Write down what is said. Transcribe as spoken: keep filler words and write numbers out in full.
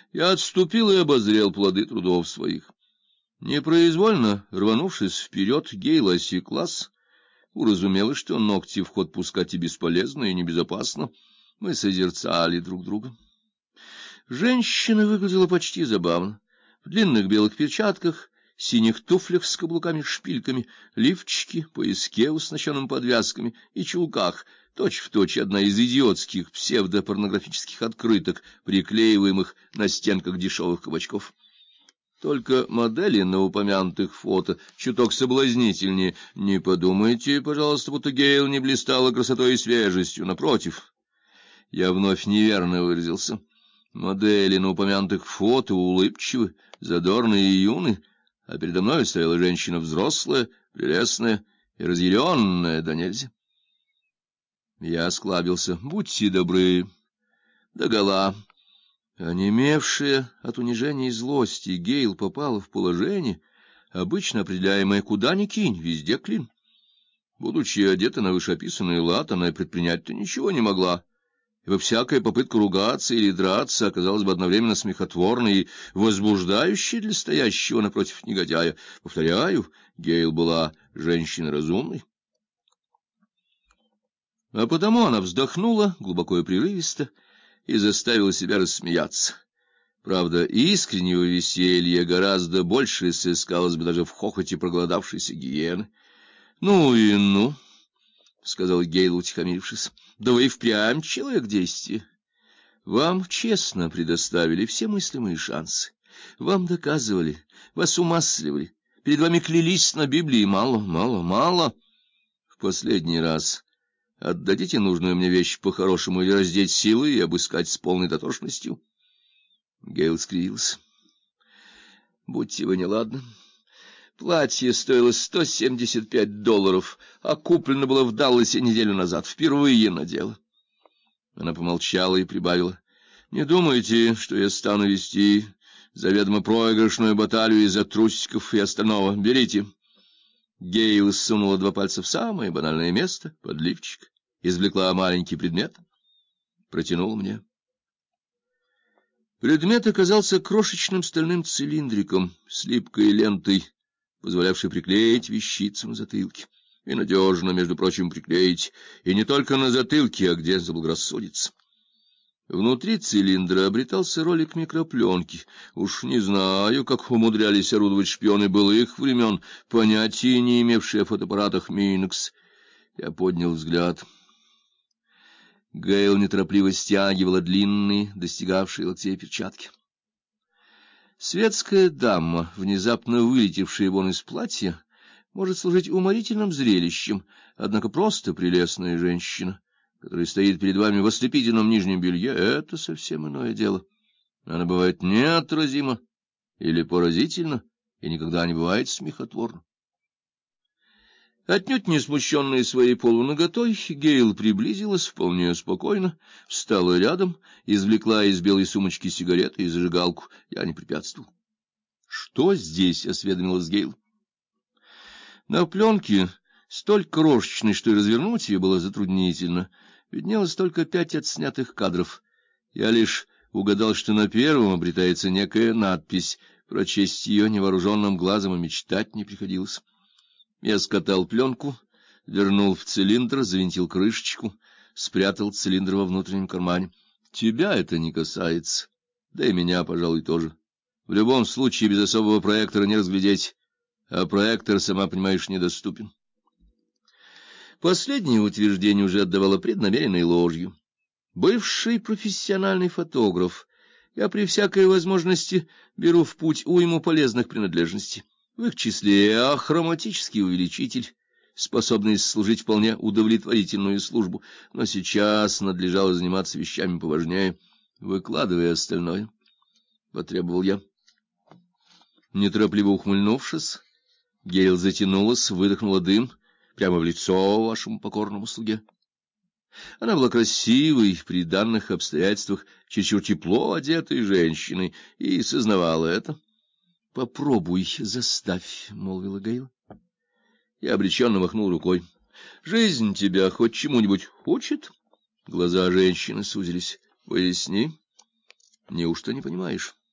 Я отступил и обозрел плоды трудов своих. Непроизвольно рванувшись вперед, Гейла осеклась, уразумела, что ногти в ход пускать и бесполезно, и небезопасно. Мы созерцали друг друга. Женщина выглядела почти забавно. В длинных белых перчатках, синих туфлях с каблуками-шпильками, лифчике, пояске, уснащенном подвязками, и чулках, точь-в-точь одна из идиотских псевдопорнографических открыток, приклеиваемых на стенках дешевых кабачков. Только модели на упомянутых фото чуток соблазнительнее. Не подумайте, пожалуйста, будто Гейл не блистала красотой и свежестью, напротив. Я вновь неверно выразился. Модели на упомянутых фото улыбчивы, задорные и юны, а передо мной стояла женщина взрослая, прелестная и разъяренная до нельзя. Я осклабился. Будьте добры. Догола. Онемевшая от унижения и злости, Гейл попала в положение, обычно определяемое куда ни кинь, везде клин. Будучи одета на вышеописанный лад, она и предпринять-то ничего не могла, ибо всякая попытка ругаться или драться оказалась бы одновременно смехотворной и возбуждающей для стоящего напротив негодяя. Повторяю, Гейл была женщиной разумной. А потому она вздохнула глубоко и прерывисто и заставила себя рассмеяться. Правда, искреннего веселья гораздо больше сыскалось бы даже в хохоте проголодавшейся гиены. — Ну и ну, — сказал Гейл, утихомирившись, — да вы и впрямь человек действия. Вам честно предоставили все мыслимые шансы. Вам доказывали, вас умасливали, перед вами клялись на Библии. Мало, мало, мало. В последний раз отдадите нужную мне вещь по-хорошему или раздеть силой и обыскать с полной дотошностью. Гейл скривился. Будьте вы неладны. Платье стоило сто семьдесят пять долларов, а куплено было в Далласе неделю назад. Впервые надела. Она помолчала и прибавила: не думайте, что я стану вести заведомо проигрышную баталию из-за трусиков и остального. Берите. Гейл сунула два пальца в самое банальное место, под лифчик, извлекла маленький предмет, протянула мне. Предмет оказался крошечным стальным цилиндриком с липкой лентой, позволявшей приклеить вещицу на затылке. И надежно, между прочим, приклеить, и не только на затылке, а где заблагорассудится. Внутри цилиндра обретался ролик микропленки. Уж не знаю, как умудрялись орудовать шпионы былых времен, понятия не имевшие о фотоаппаратах Минекс. Я поднял взгляд. Гейл неторопливо стягивала длинные, достигавшие локтей перчатки. Светская дама, внезапно вылетевшая вон из платья, может служить уморительным зрелищем, однако просто прелестная женщина, которая стоит перед вами в ослепительном нижнем белье, — это совсем иное дело. Она бывает неотразима или поразительна, и никогда не бывает смехотворна. Отнюдь не смущенная своей полунаготой, Гейл приблизилась вполне спокойно, встала рядом, извлекла из белой сумочки сигареты и зажигалку. Я не препятствовал. — Что здесь? — осведомилась Гейл. На пленке, столь крошечной, что и развернуть ее было затруднительно, виднелось только пять отснятых кадров. Я лишь угадал, что на первом обретается некая надпись. Прочесть ее невооруженным глазом и мечтать не приходилось. Я скатал пленку, вернул в цилиндр, завинтил крышечку, спрятал цилиндр во внутреннем кармане. Тебя это не касается, да и меня, пожалуй, тоже. В любом случае без особого проектора не разглядеть, а проектор, сама понимаешь, недоступен. Последнее утверждение уже отдавало преднамеренной ложью. Бывший профессиональный фотограф, я при всякой возможности беру в путь уйму полезных принадлежностей. В их числе ахроматический увеличитель, способный служить вполне удовлетворительную службу, но сейчас надлежало заниматься вещами поважнее. Выкладывай остальное, — потребовал я. Неторопливо ухмыльнувшись, Гейл затянулась, выдохнула дым прямо в лицо вашему покорному слуге. Она была красивой, при данных обстоятельствах чересчур тепло одетой женщиной, и сознавала это. — Попробуй, заставь, — молвила Гейл. Я обреченно махнул рукой. — Жизнь тебя хоть чему-нибудь учит? Глаза женщины сузились. — Поясни. Неужто не понимаешь?